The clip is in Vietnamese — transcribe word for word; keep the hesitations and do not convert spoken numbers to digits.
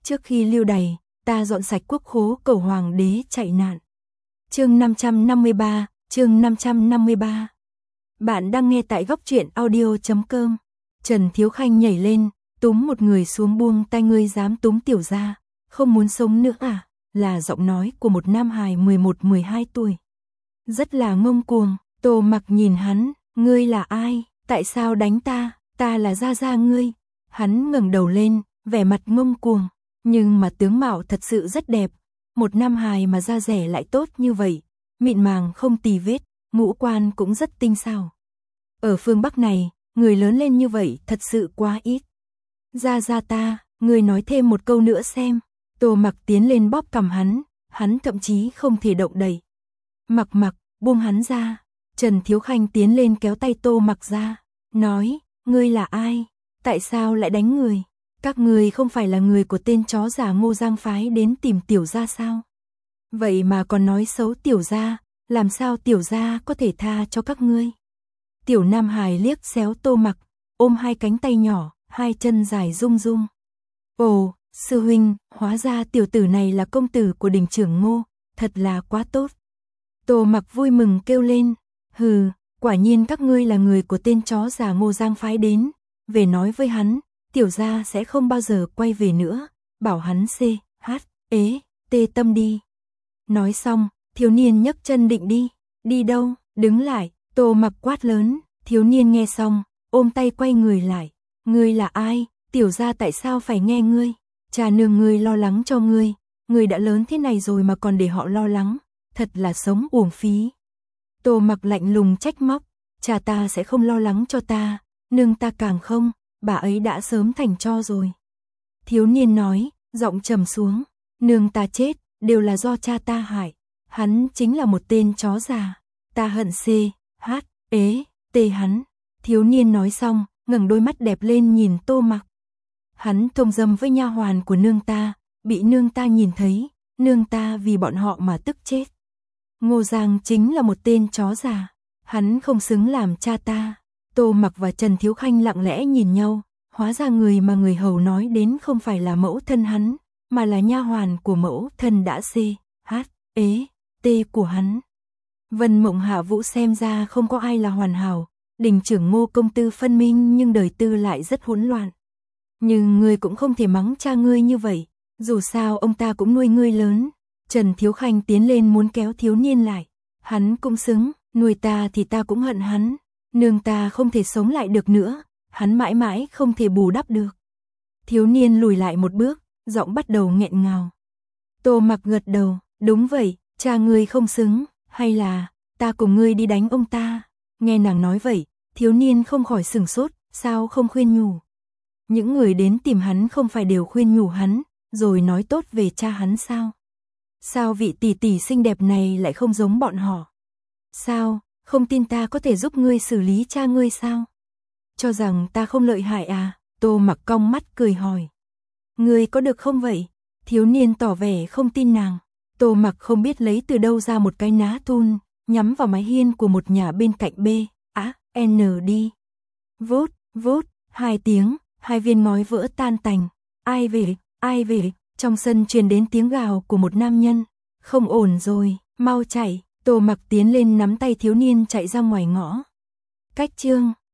Trước khi lưu đày, ta dọn sạch quốc khố cầu hoàng đế chạy nạn. Chương năm trăm năm mươi ba, chương năm trăm năm mươi ba. Bạn đang nghe tại góc truyện audio chấm com. Trần Thiếu Khanh nhảy lên, túm một người xuống buông tay. Ngươi dám túm tiểu gia, không muốn sống nữa à? Là giọng nói của một nam hài mười một mười hai tuổi. Rất là ngông cuồng. Tô Mặc nhìn hắn, ngươi là ai? Tại sao đánh ta? Ta là gia gia ngươi. Hắn ngẩng đầu lên, vẻ mặt ngông cuồng, nhưng mà tướng mạo thật sự rất đẹp. Một nam hài mà da dẻ lại tốt như vậy, mịn màng không tì vết, ngũ quan cũng rất tinh xảo. Ở phương Bắc này, người lớn lên như vậy thật sự quá ít. Gia gia ta, ngươi nói thêm một câu nữa xem. Tô Mặc tiến lên bóp cằm hắn, hắn thậm chí không thể động đậy. Mặc Mặc, buông hắn ra. Trần Thiếu Khanh tiến lên kéo tay Tô Mặc ra, nói, ngươi là ai? Tại sao lại đánh người? Các ngươi không phải là người của tên chó già Ngô Giang phái đến tìm tiểu gia sao? Vậy mà còn nói xấu tiểu gia, làm sao tiểu gia có thể tha cho các ngươi? Tiểu Nam Hải liếc xéo Tô Mặc, ôm hai cánh tay nhỏ, hai chân dài rung rung. Ồ, sư huynh, hóa ra tiểu tử này là công tử của đình trưởng Ngô, thật là quá tốt. Tô Mặc vui mừng kêu lên, hừ, quả nhiên các ngươi là người của tên chó già Ngô Giang phái đến, về nói với hắn, tiểu gia sẽ không bao giờ quay về nữa, bảo hắn c, h, ế, tê tâm đi. Nói xong, thiếu niên nhấc chân định đi, đi đâu, đứng lại, Tô Mặc quát lớn, thiếu niên nghe xong, ôm tay quay người lại, ngươi là ai, tiểu gia tại sao phải nghe ngươi, cha nương ngươi lo lắng cho ngươi, ngươi đã lớn thế này rồi mà còn để họ lo lắng, thật là sống uổng phí. Tô Mặc lạnh lùng trách móc, cha ta sẽ không lo lắng cho ta, nương ta càng không, bà ấy đã sớm thành tro rồi. Thiếu niên nói, giọng trầm xuống, nương ta chết, đều là do cha ta hại, hắn chính là một tên chó già, ta hận c, h, ế, tê hắn. Thiếu niên nói xong, ngẩng đôi mắt đẹp lên nhìn Tô Mặc. Hắn thông dâm với nha hoàn của nương ta, bị nương ta nhìn thấy, nương ta vì bọn họ mà tức chết. Ngô Giang chính là một tên chó già, hắn không xứng làm cha ta. Tô Mặc và Trần Thiếu Khanh lặng lẽ nhìn nhau, hóa ra người mà người hầu nói đến không phải là mẫu thân hắn, mà là nha hoàn của mẫu thân đã c, h, ế, t của hắn. Vân Mộng Hạ Vũ xem ra không có ai là hoàn hảo, đình trưởng Ngô công tư phân minh nhưng đời tư lại rất hỗn loạn. Nhưng ngươi cũng không thể mắng cha ngươi như vậy, dù sao ông ta cũng nuôi ngươi lớn. Trần Thiếu Khanh tiến lên muốn kéo thiếu niên lại, hắn cũng xứng, nuôi ta thì ta cũng hận hắn, nương ta không thể sống lại được nữa, hắn mãi mãi không thể bù đắp được. Thiếu niên lùi lại một bước, giọng bắt đầu nghẹn ngào. Tô Mặc gật đầu, đúng vậy, cha ngươi không xứng, hay là ta cùng ngươi đi đánh ông ta. Nghe nàng nói vậy, thiếu niên không khỏi sửng sốt, sao không khuyên nhủ. Những người đến tìm hắn không phải đều khuyên nhủ hắn, rồi nói tốt về cha hắn sao? Sao vị tỷ tỷ xinh đẹp này lại không giống bọn họ? Sao, không tin ta có thể giúp ngươi xử lý cha ngươi sao? Cho rằng ta không lợi hại à? Tô Mặc cong mắt cười hỏi. Ngươi có được không vậy? Thiếu niên tỏ vẻ không tin nàng. Tô Mặc không biết lấy từ đâu ra một cái ná thun, nhắm vào mái hiên của một nhà bên cạnh B, á, N đi. Vốt, vốt, hai tiếng, hai viên ngói vỡ tan tành. Ai về, ai về, trong sân truyền đến tiếng gào của một nam nhân. Không ổn rồi, mau chạy. Tô Mặc tiến lên nắm tay thiếu niên chạy ra ngoài ngõ. Cách chương